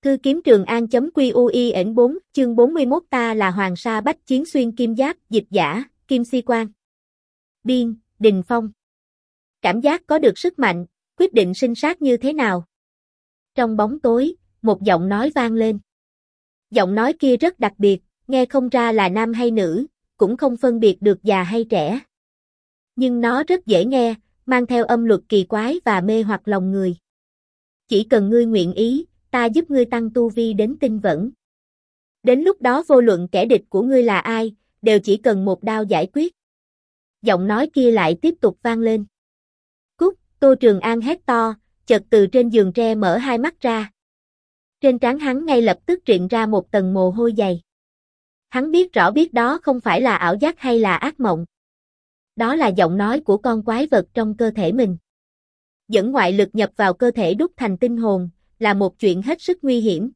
Thư kiếm Trường An.QUIN4, chương 41 Ta là Hoàng Sa Bách Chiến xuyên kim giáp, dịch giả, Kim Si Quan. Biên, Đình Phong. Cảm giác có được sức mạnh, quyết định sinh sát như thế nào? Trong bóng tối, một giọng nói vang lên. Giọng nói kia rất đặc biệt, nghe không ra là nam hay nữ, cũng không phân biệt được già hay trẻ. Nhưng nó rất dễ nghe, mang theo âm luật kỳ quái và mê hoặc lòng người. Chỉ cần ngươi nguyện ý, ta giúp ngươi tăng tu vi đến tinh vẫn. Đến lúc đó vô luận kẻ địch của ngươi là ai, đều chỉ cần một đao giải quyết. Giọng nói kia lại tiếp tục vang lên. Cút, Tô Trường An hét to, chợt từ trên giường tre mở hai mắt ra. Trên trán hắn ngay lập tức trịn ra một tầng mồ hôi dày. Hắn biết rõ biết đó không phải là ảo giác hay là ác mộng. Đó là giọng nói của con quái vật trong cơ thể mình. Dẫn ngoại lực nhập vào cơ thể đúc thành tinh hồn, là một chuyện hết sức nguy hiểm.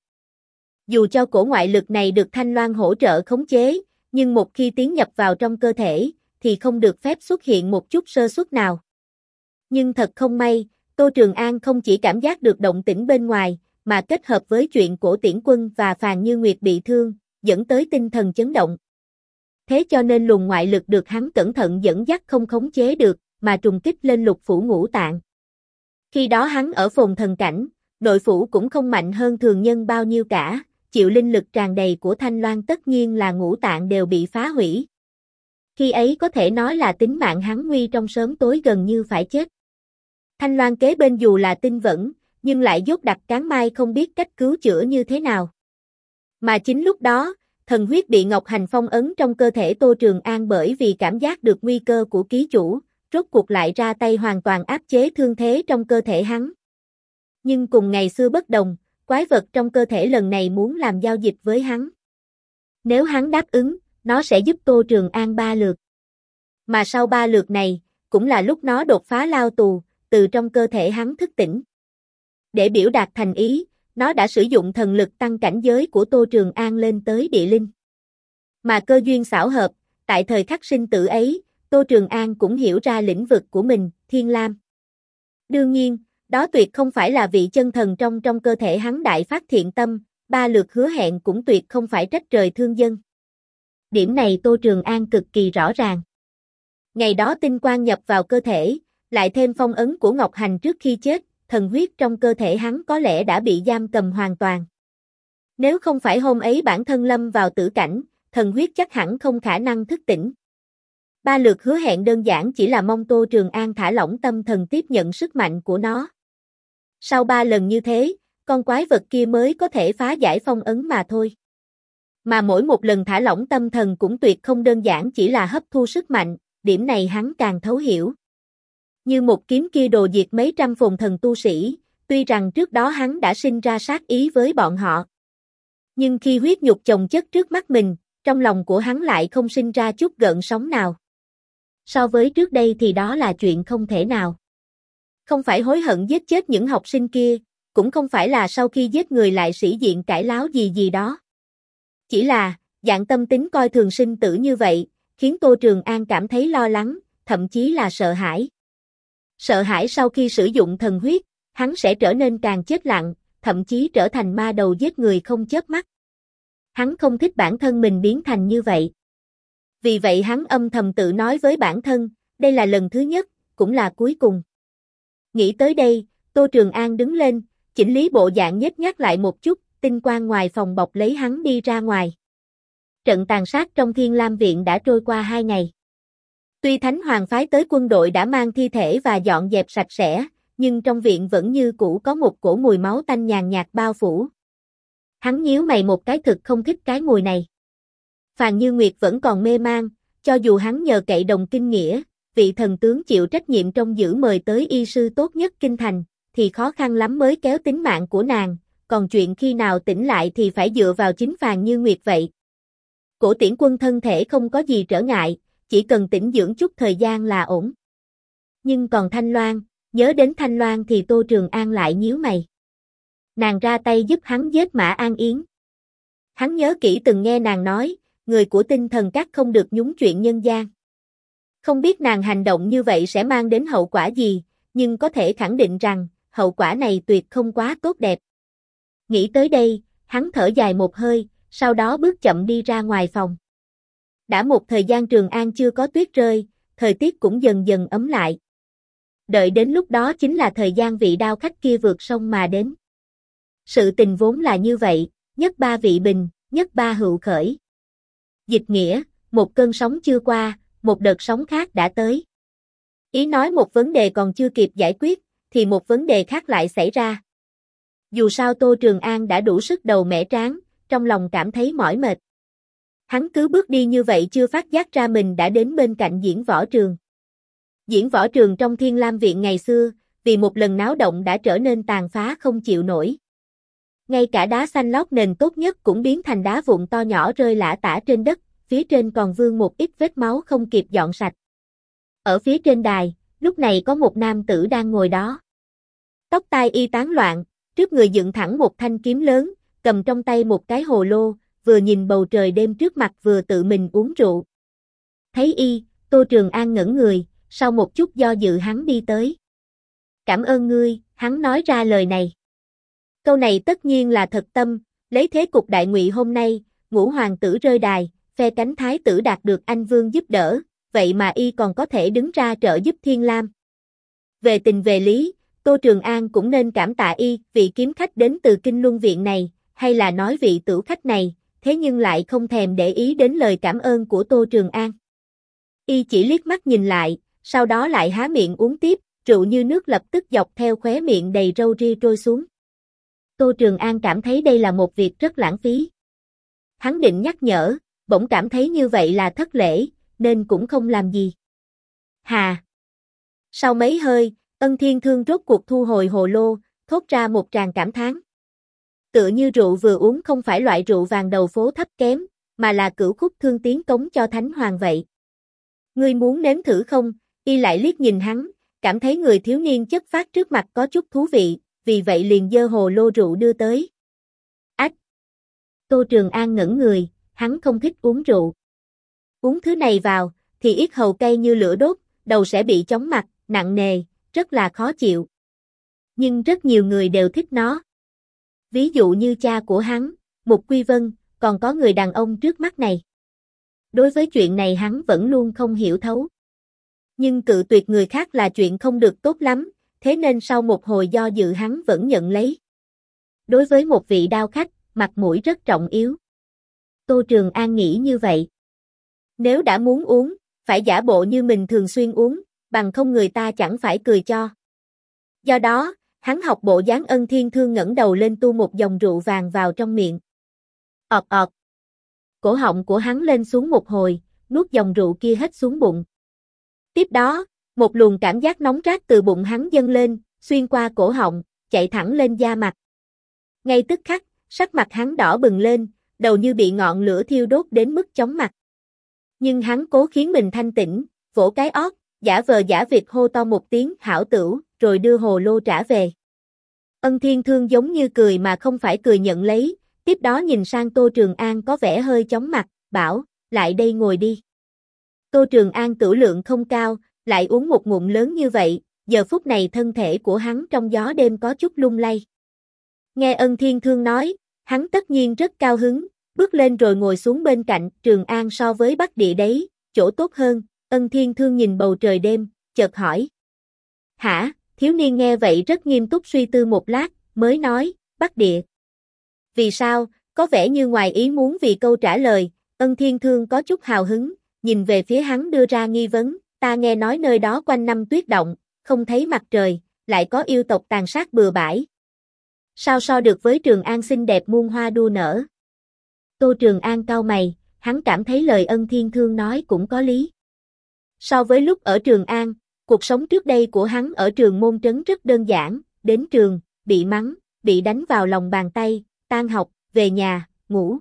Dù cho cổ ngoại lực này được Thanh Loan hỗ trợ khống chế, nhưng một khi tiến nhập vào trong cơ thể, thì không được phép xuất hiện một chút sơ suất nào. Nhưng thật không may, Tô Trường An không chỉ cảm giác được động tĩnh bên ngoài, mà kết hợp với chuyện Cổ Tiễn Quân và Phàn Như Nguyệt bị thương, dẫn tới tinh thần chấn động. Thế cho nên luồng ngoại lực được hắn cẩn thận dẫn dắt không khống chế được, mà trùng kích lên lục phủ ngũ tạng. Khi đó hắn ở phồn thần cảnh, nội phủ cũng không mạnh hơn thường nhân bao nhiêu cả, chịu linh lực tràn đầy của Thanh Loan tất nhiên là ngũ tạng đều bị phá hủy. Khi ấy có thể nói là tính mạng hắn nguy trong sớm tối gần như phải chết. Thanh Loan kế bên dù là tinh vẫn, nhưng lại dốt đặc cán mai không biết cách cứu chữa như thế nào. Mà chính lúc đó, thần huyết bị Ngọc Hành phong ấn trong cơ thể Tô Trường An bởi vì cảm giác được nguy cơ của ký chủ, rốt cuộc lại ra tay hoàn toàn áp chế thương thế trong cơ thể hắn. Nhưng cùng ngày xưa bất đồng, quái vật trong cơ thể lần này muốn làm giao dịch với hắn. Nếu hắn đáp ứng, nó sẽ giúp Tô Trường An 3 lượt. Mà sau 3 lượt này, cũng là lúc nó đột phá lao tù, từ trong cơ thể hắn thức tỉnh. Để biểu đạt thành ý, nó đã sử dụng thần lực tăng cảnh giới của Tô Trường An lên tới địa linh. Mà cơ duyên xảo hợp, tại thời khắc sinh tử ấy, Tô Trường An cũng hiểu ra lĩnh vực của mình, Thiên Lam. Đương nhiên, đó tuyệt không phải là vị chân thần trong cơ thể hắn đại phát thiện tâm, 3 lượt hứa hẹn cũng tuyệt không phải trách trời thương dân. Điểm này Tô Trường An cực kỳ rõ ràng. Ngày đó tinh quang nhập vào cơ thể, lại thêm phong ấn của Ngọc Hành trước khi chết, thần huyết trong cơ thể hắn có lẽ đã bị giam cầm hoàn toàn. Nếu không phải hôm ấy bản thân lâm vào tử cảnh, thần huyết chắc hẳn không khả năng thức tỉnh. 3 lượt hứa hẹn đơn giản chỉ là mong Tô Trường An thả lỏng tâm thần tiếp nhận sức mạnh của nó. Sau 3 lần như thế, con quái vật kia mới có thể phá giải phong ấn mà thôi. Mà mỗi một lần thả lỏng tâm thần cũng tuyệt không đơn giản chỉ là hấp thu sức mạnh, điểm này hắn càng thấu hiểu. Như một kiếm kia đồ diệt mấy trăm phồn thần tu sĩ, tuy rằng trước đó hắn đã sinh ra sát ý với bọn họ. Nhưng khi huyết nhục chồng chất trước mắt mình, trong lòng của hắn lại không sinh ra chút gợn sóng nào. So với trước đây thì đó là chuyện không thể nào. Không phải hối hận giết chết những học sinh kia, cũng không phải là sau khi giết người lại sĩ diện cãi láo gì đó. Chỉ là, dạng tâm tính coi thường sinh tử như vậy, khiến Tô Trường An cảm thấy lo lắng, thậm chí là sợ hãi. Sợ hãi sau khi sử dụng thần huyết, hắn sẽ trở nên càng chết lặng, thậm chí trở thành ma đầu giết người không chớp mắt. Hắn không thích bản thân mình biến thành như vậy. Vì vậy hắn âm thầm tự nói với bản thân, đây là lần thứ nhất, cũng là cuối cùng. Nghĩ tới đây, Tô Trường An đứng lên, chỉnh lý bộ dạng nhếch nhác lại một chút, tinh quang ngoài phòng bọc lấy hắn đi ra ngoài. Trận tàn sát trong Thiên Lam Viện đã trôi qua 2 ngày. Tuy Thánh Hoàng phái tới quân đội đã mang thi thể và dọn dẹp sạch sẽ, nhưng trong viện vẫn như cũ có một cổ mùi máu tanh nhàn nhạt bao phủ. Hắn nhíu mày một cái, thực không thích cái mùi này. Phàn Như Nguyệt vẫn còn mê man, cho dù hắn nhờ cậy đồng kinh nghĩa, vị thần tướng chịu trách nhiệm trông giữ mời tới y sư tốt nhất kinh thành, thì khó khăn lắm mới kéo tính mạng của nàng, còn chuyện khi nào tỉnh lại thì phải dựa vào chính Phàn Như Nguyệt vậy. Cổ Tiễn Quân thân thể không có gì trở ngại, chỉ cần tĩnh dưỡng chút thời gian là ổn. Nhưng còn Thanh Loan, nhớ đến Thanh Loan thì Tô Trường An lại nhíu mày. Nàng ra tay giúp hắn giết Mã An Yến. Hắn nhớ kỹ từng nghe nàng nói, người của Tinh Thần Các không được nhúng chuyện nhân gian. Không biết nàng hành động như vậy sẽ mang đến hậu quả gì, nhưng có thể khẳng định rằng, hậu quả này tuyệt không quá tốt đẹp. Nghĩ tới đây, hắn thở dài một hơi, sau đó bước chậm đi ra ngoài phòng. Đã một thời gian Trường An chưa có tuyết rơi, thời tiết cũng dần dần ấm lại. Đợi đến lúc đó chính là thời gian vị đao khách kia vượt sông mà đến. Sự tình vốn là như vậy, nhất ba vị bình, nhất ba hữu khởi. Dịch nghĩa, một cơn sóng chưa qua, một đợt sóng khác đã tới. Ý nói một vấn đề còn chưa kịp giải quyết, thì một vấn đề khác lại xảy ra. Dù sao Tô Trường An đã đủ sức đầu mẻ trán, trong lòng cảm thấy mỏi mệt. Hắn cứ bước đi như vậy chưa phát giác ra mình đã đến bên cạnh Diễn Võ Trường. Diễn Võ Trường trong Thiên Lam Viện ngày xưa, vì một lần náo động đã trở nên tàn phá không chịu nổi. Ngay cả đá xanh lót nền tốt nhất cũng biến thành đá vụn to nhỏ rơi lả tả trên đất, phía trên còn vương một ít vết máu không kịp dọn sạch. Ở phía trên đài, lúc này có một nam tử đang ngồi đó. Tóc tai y tán loạn, trước người dựng thẳng một thanh kiếm lớn, cầm trong tay một cái hồ lô, vừa nhìn bầu trời đêm trước mặt vừa tự mình uống rượu. Thấy y, Tô Trường An ngẩn người, sau một chút do dự hắn đi tới. Cảm ơn ngươi, hắn nói ra lời này. Câu này tất nhiên là thật tâm, lấy thế cục đại ngụy hôm nay, ngũ hoàng tử rơi đài, phe cánh thái tử đạt được anh vương giúp đỡ, vậy mà y còn có thể đứng ra trợ giúp Thiên Lam. Về tình về lý, Tô Trường An cũng nên cảm tạ y, vị kiếm khách đến từ Kinh Luân Viện này, hay là nói vị tửu khách này, thế nhưng lại không thèm để ý đến lời cảm ơn của Tô Trường An. Y chỉ liếc mắt nhìn lại, sau đó lại há miệng uống tiếp, rượu như nước lập tức dọc theo khóe miệng đầy râu ria trôi xuống. Tô Trường An cảm thấy đây là một việc rất lãng phí. Hắn định nhắc nhở, bỗng cảm thấy như vậy là thất lễ, nên cũng không làm gì. Hà! Sau mấy hơi, Ân Thiên Thương rốt cuộc thu hồi hồ lô, thốt ra một tràng cảm thán. Tựa như rượu vừa uống không phải loại rượu vàng đầu phố thấp kém, mà là cửu khúc thương tiến cống cho Thánh Hoàng vậy. Ngươi muốn nếm thử không? Y lại liếc nhìn hắn, cảm thấy người thiếu niên chất phác trước mặt có chút thú vị, vì vậy liền giơ hồ lô rượu đưa tới. Ách! Tô Trường An ngẩn người, hắn không thích uống rượu. Uống thứ này vào, thì yết hầu cay như lửa đốt, đầu sẽ bị chóng mặt, nặng nề, rất là khó chịu. Nhưng rất nhiều người đều thích nó. Ví dụ như cha của hắn, Mục Quy Vân, còn có người đàn ông trước mắt này. Đối với chuyện này hắn vẫn luôn không hiểu thấu. Nhưng cự tuyệt người khác là chuyện không được tốt lắm, thế nên sau một hồi do dự hắn vẫn nhận lấy. Đối với một vị đao khách, mặt mũi rất trọng yếu. Tô Trường An nghĩ như vậy. Nếu đã muốn uống, phải giả bộ như mình thường xuyên uống, bằng không người ta chẳng phải cười cho. Do đó, hắn học bộ dáng Ân Thiên Thương ngẩng đầu lên tu một dòng rượu vàng vào trong miệng. Ọt ọt. Cổ họng của hắn lên xuống một hồi, nuốt dòng rượu kia hết xuống bụng. Tiếp đó, một luồng cảm giác nóng rát từ bụng hắn dâng lên, xuyên qua cổ họng, chạy thẳng lên da mặt. Ngay tức khắc, sắc mặt hắn đỏ bừng lên, đầu như bị ngọn lửa thiêu đốt đến mức chóng mặt. Nhưng hắn cố khiến mình thanh tĩnh, vỗ cái ót, giả vờ giả vịt hô to một tiếng hảo tửu, rồi đưa hồ lô trả về. Ân Thiên Thương giống như cười mà không phải cười nhận lấy, tiếp đó nhìn sang Tô Trường An có vẻ hơi chóng mặt, bảo, lại đây ngồi đi. Tô Trường An tửu lượng không cao, lại uống một ngụm lớn như vậy, giờ phút này thân thể của hắn trong gió đêm có chút lung lay. Nghe Ân Thiên Thương nói, hắn tất nhiên rất cao hứng, bước lên rồi ngồi xuống bên cạnh. Trường An so với Bắc Địa đấy, chỗ tốt hơn. Ân Thiên Thương nhìn bầu trời đêm, chợt hỏi. Hả? Thiếu niên nghe vậy rất nghiêm túc suy tư một lát, mới nói, Bắc Địa. Vì sao? Có vẻ như ngoài ý muốn vì câu trả lời. Ân Thiên Thương có chút hào hứng, nhìn về phía hắn đưa ra nghi vấn, ta nghe nói nơi đó quanh năm tuyết động, không thấy mặt trời, lại có yêu tộc tàn sát bừa bãi. Sao so được với Trường An xinh đẹp muôn hoa đua nở? Tô Trường An cau mày, hắn cảm thấy lời Ân Thiên Thương nói cũng có lý. So với lúc ở Trường An, cuộc sống trước đây của hắn ở Trường Môn Trấn rất đơn giản, đến trường, bị mắng, bị đánh vào lòng bàn tay, tan học, về nhà, ngủ.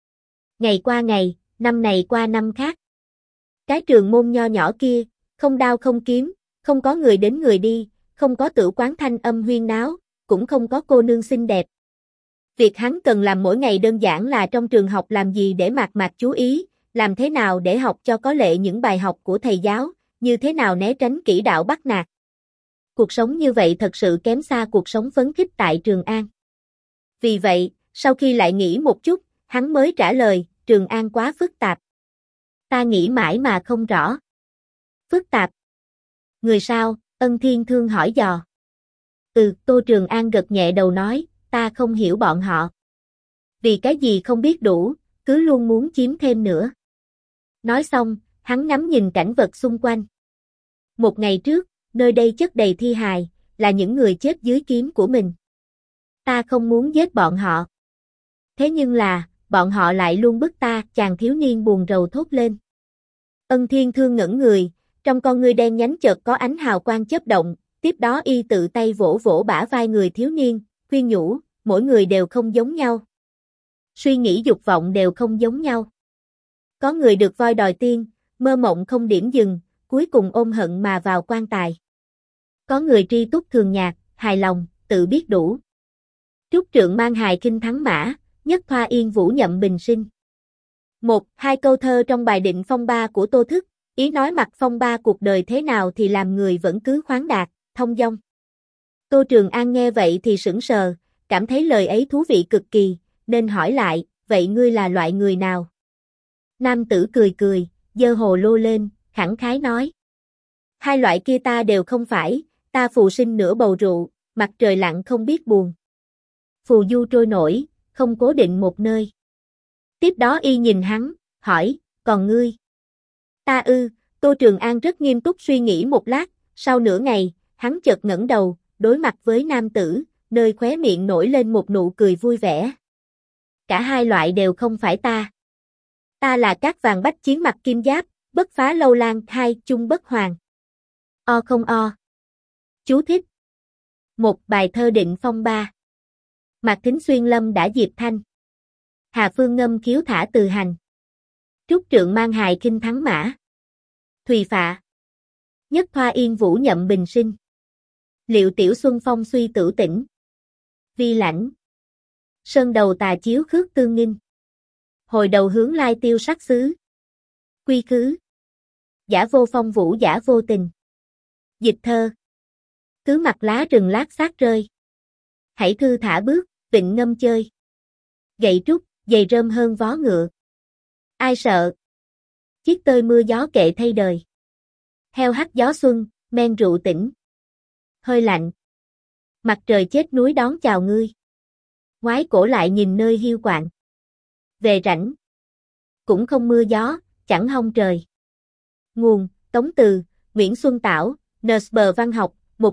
Ngày qua ngày, năm này qua năm khác. Cái trường môn nho nhỏ kia, không đao không kiếm, không có người đến người đi, không có tử quán thanh âm huyên náo, cũng không có cô nương xinh đẹp. Việc hắn cần làm mỗi ngày đơn giản là trong trường học làm gì để mạc mạc chú ý, làm thế nào để học cho có lệ những bài học của thầy giáo, như thế nào né tránh kỹ đạo bắt nạt. Cuộc sống như vậy thật sự kém xa cuộc sống phấn khích tại Trường An. Vì vậy, sau khi lại nghĩ một chút, hắn mới trả lời, Trường An quá phức tạp. Ta nghĩ mãi mà không rõ. Phức tạp? Người sao? Ân Thiên Thương hỏi dò. Tô Trường An gật nhẹ đầu nói, ta không hiểu bọn họ. Vì cái gì không biết đủ, cứ luôn muốn chiếm thêm nữa. Nói xong, hắn ngắm nhìn cảnh vật xung quanh. Một ngày trước, nơi đây chất đầy thi hài, là những người chết dưới kiếm của mình. Ta không muốn giết bọn họ. Thế nhưng là, bọn họ lại luôn bức ta, chàng thiếu niên buồn rầu thốt lên. Ân Thiên Thương ngẩn người, trong con ngươi đen nhánh chợt có ánh hào quang chớp động, tiếp đó y tự tay vỗ vỗ bả vai người thiếu niên, khuyên nhủ, mỗi người đều không giống nhau. Suy nghĩ dục vọng đều không giống nhau. Có người được voi đòi tiên, mơ mộng không điểm dừng, cuối cùng ôm hận mà vào quan tài. Có người tri túc thường nhạc, hài lòng, tự biết đủ. Trúc trượng mang hài kinh thắng mã, nhất thoa yên vũ nhậm bình sinh. Hai câu thơ trong bài định phong ba của Tô Thức, ý nói mặt phong ba cuộc đời thế nào thì làm người vẫn cứ khoáng đạt, thông dong. Tô Trường An nghe vậy thì sững sờ, cảm thấy lời ấy thú vị cực kỳ, nên hỏi lại, vậy ngươi là loại người nào? Nam tử cười cười, giơ hồ lô lên, khẳng khái nói. Hai loại kia ta đều không phải, ta phù sinh nửa bầu rượu, mặt trời lặn không biết buồn. Phù du trôi nổi, không cố định một nơi. Tiếp đó y nhìn hắn, hỏi, còn ngươi? Ta ư, Tô Trường An rất nghiêm túc suy nghĩ một lát, sau nửa ngày, hắn chợt ngẩng đầu, đối mặt với nam tử, nơi khóe miệng nổi lên một nụ cười vui vẻ. Cả hai loại đều không phải ta. Ta là Cát Vàng Bách Chiến mặc kim giáp, bất phá lâu lan hai chung bất hoàng. O không o. Chú thích. Một bài thơ định phong ba. Mạc Thính xuyên lâm đã diệp thanh. Hà Phương ngâm khiếu thả từ hành. Trúc trượng mang hài kinh thắng mã. Thùy phạ. Nhất thoa yên vũ nhậm bình sinh. Liệu tiểu xuân phong suy tử tỉnh. Vi lãnh. Sơn đầu tà chiếu khước tương nghinh. Hồi đầu hướng lai tiêu sắc xứ. Quy khứ. Giả vô phong vũ giả vô tình. Dịch thơ. Cứ mặc lá rừng lát xác rơi. Hãy thư thả bước, vịnh ngâm chơi. Gậy trúc, giày rơm hơn vó ngựa. Ai sợ? Chiếc tơi mưa gió kệ thay đời. Heo hắt gió xuân, men rượu tỉnh. Hơi lạnh. Mặt trời chết núi đón chào ngươi. Ngoái cổ lại nhìn nơi hiu quạnh. Về rảnh. Cũng không mưa gió, chẳng hong trời. Nguồn, Tống Từ, Nguyễn Xuân Tảo, NSB Văn học,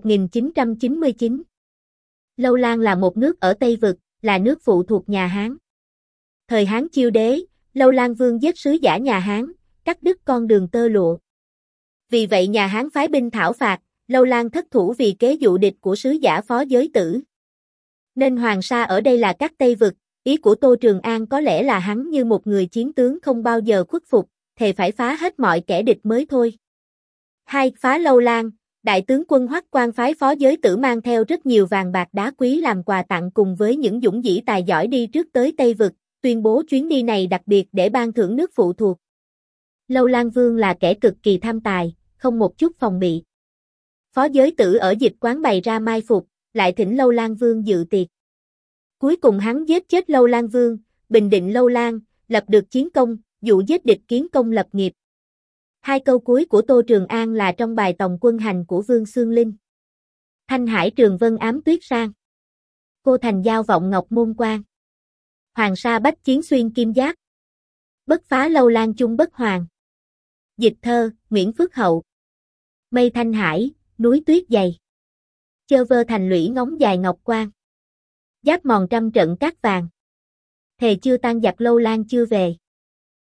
1999. Lâu Lan là một nước ở Tây Vực, là nước phụ thuộc nhà Hán. Thời Hán Chiêu Đế, Lâu Lan Vương giết sứ giả nhà Hán, cắt đứt con đường tơ lụa. Vì vậy nhà Hán phái binh thảo phạt, Lâu Lan thất thủ vì kế dụ địch của sứ giả Phó Giới Tử. Nên Hoàng Sa ở đây là các Tây Vực, ý của Tô Trường An có lẽ là hắn như một người chiến tướng không bao giờ khuất phục, thề phải phá hết mọi kẻ địch mới thôi. Phá Lâu Lan, Đại tướng quân Hoắc Quan phái Phó Giới Tử mang theo rất nhiều vàng bạc đá quý làm quà tặng cùng với những dũng dĩ tài giỏi đi trước tới Tây Vực, tuyên bố chuyến đi này đặc biệt để ban thưởng nước phụ thuộc. Lâu Lan Vương là kẻ cực kỳ tham tài, không một chút phòng bị. Phó Giới Tử ở dịch quán bày ra mai phục, lại thỉnh Lâu Lan Vương dự tiệc. Cuối cùng hắn giết chết Lâu Lan Vương, bình định Lâu Lan, lập được chiến công, dụ giết địch kiến công lập nghiệp. Hai câu cuối của Tô Trường An là trong bài Tòng Quân Hành của Vương Xương Linh. Thanh hải trường vân ám tuyết sang. Cô thành giao vọng ngọc môn quan. Hoàng sa bách chiến xuyên kim giáp. Bất phá Lâu Lan chung bất hoàng. Dịch thơ, Nguyễn Phước Hậu. Mây thanh hải, núi tuyết dày. Chơ vơ thành lũy ngóng dài ngọc quan. Giáp mòn trăm trận cát vàng. Thề chưa tan giặc Lâu Lan chưa về.